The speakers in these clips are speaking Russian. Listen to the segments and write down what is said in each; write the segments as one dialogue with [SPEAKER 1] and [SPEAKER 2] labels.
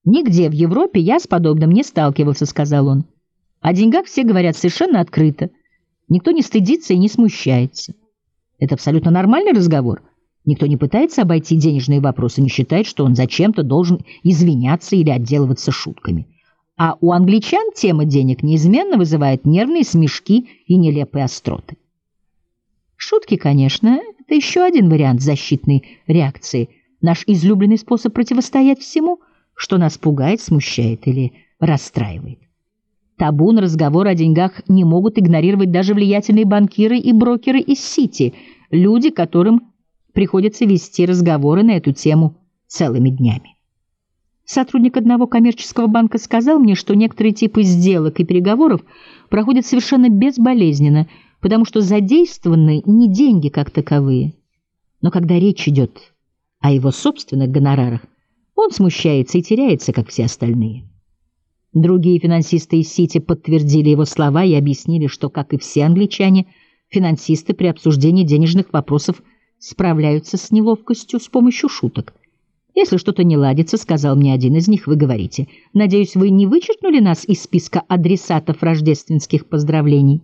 [SPEAKER 1] «Нигде в Европе я с подобным не сталкивался», — сказал он. «О деньгах все говорят совершенно открыто. Никто не стыдится и не смущается. Это абсолютно нормальный разговор. Никто не пытается обойти денежные вопросы, не считает, что он зачем-то должен извиняться или отделываться шутками. А у англичан тема денег неизменно вызывает нервные смешки и нелепые остроты». Шутки, конечно, это еще один вариант защитной реакции, наш излюбленный способ противостоять всему, что нас пугает, смущает или расстраивает. Табу на разговор о деньгах не могут игнорировать даже влиятельные банкиры и брокеры из Сити, люди, которым приходится вести разговоры на эту тему целыми днями. Сотрудник одного коммерческого банка сказал мне, что некоторые типы сделок и переговоров проходят совершенно безболезненно, потому что задействованы не деньги как таковые. Но когда речь идет о его собственных гонорарах, он смущается и теряется, как все остальные. Другие финансисты из Сити подтвердили его слова и объяснили, что, как и все англичане, финансисты при обсуждении денежных вопросов справляются с неловкостью с помощью шуток. «Если что-то не ладится, — сказал мне один из них, — вы говорите: надеюсь, вы не вычеркнули нас из списка адресатов рождественских поздравлений».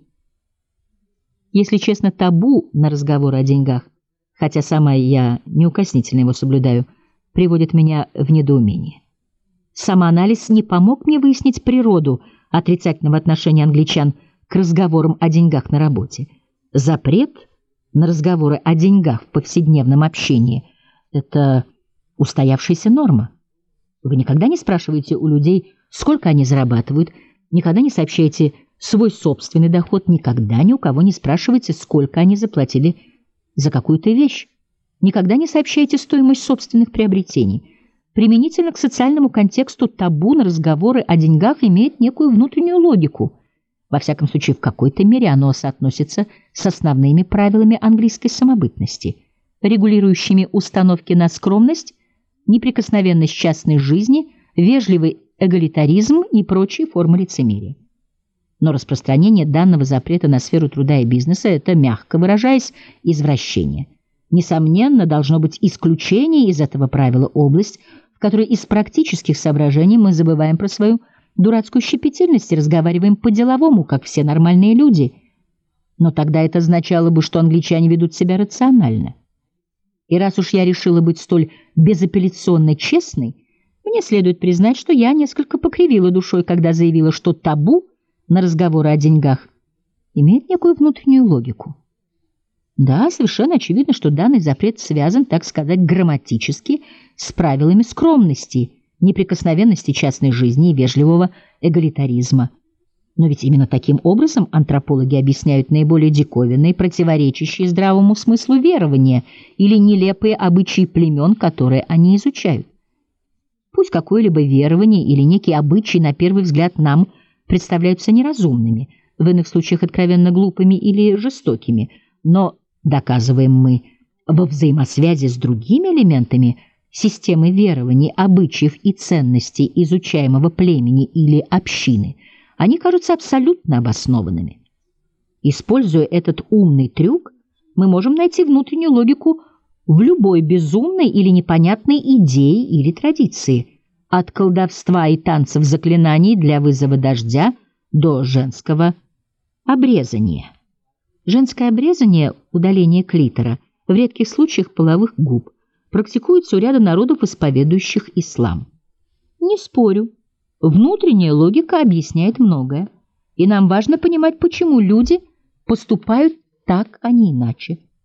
[SPEAKER 1] Если честно, табу на разговоры о деньгах, хотя сама я неукоснительно его соблюдаю, приводит меня в недоумение. Самоанализ не помог мне выяснить природу отрицательного отношения англичан к разговорам о деньгах на работе. Запрет на разговоры о деньгах в повседневном общении — это устоявшаяся норма. Вы никогда не спрашиваете у людей, сколько они зарабатывают, никогда не сообщаете свой собственный доход, никогда ни у кого не спрашиваете, сколько они заплатили за какую-то вещь, никогда не сообщаете стоимость собственных приобретений. Применительно к социальному контексту табу на разговоры о деньгах имеет некую внутреннюю логику. Во всяком случае, в какой-то мере оно соотносится с основными правилами английской самобытности, регулирующими установки на скромность, неприкосновенность частной жизни, вежливый эгалитаризм и прочие формы лицемерия. Но распространение данного запрета на сферу труда и бизнеса – это, мягко выражаясь, извращение. Несомненно, должно быть исключение из этого правила область, в которой из практических соображений мы забываем про свою дурацкую щепетильность и разговариваем по-деловому, как все нормальные люди. Но тогда это означало бы, что англичане ведут себя рационально. И раз уж я решила быть столь безапелляционно честной, мне следует признать, что я несколько покривила душой, когда заявила, что табу на разговоры о деньгах имеет некую внутреннюю логику. Да, совершенно очевидно, что данный запрет связан, так сказать, грамматически с правилами скромности, неприкосновенности частной жизни и вежливого эгалитаризма. Но ведь именно таким образом антропологи объясняют наиболее диковинные, противоречащие здравому смыслу верования или нелепые обычаи племен, которые они изучают. Пусть какое-либо верование или некий обычай на первый взгляд нам представляются неразумными, в иных случаях откровенно глупыми или жестокими, но доказываем мы во взаимосвязи с другими элементами системы верований, обычаев и ценностей изучаемого племени или общины, они кажутся абсолютно обоснованными. Используя этот умный трюк, мы можем найти внутреннюю логику в любой безумной или непонятной идее или традиции, от колдовства и танцев заклинаний для вызова дождя до женского обрезания. Женское обрезание, удаление клитора, в редких случаях половых губ, практикуется у ряда народов, исповедующих ислам. Не спорю, внутренняя логика объясняет многое, и нам важно понимать, почему люди поступают так, а не иначе.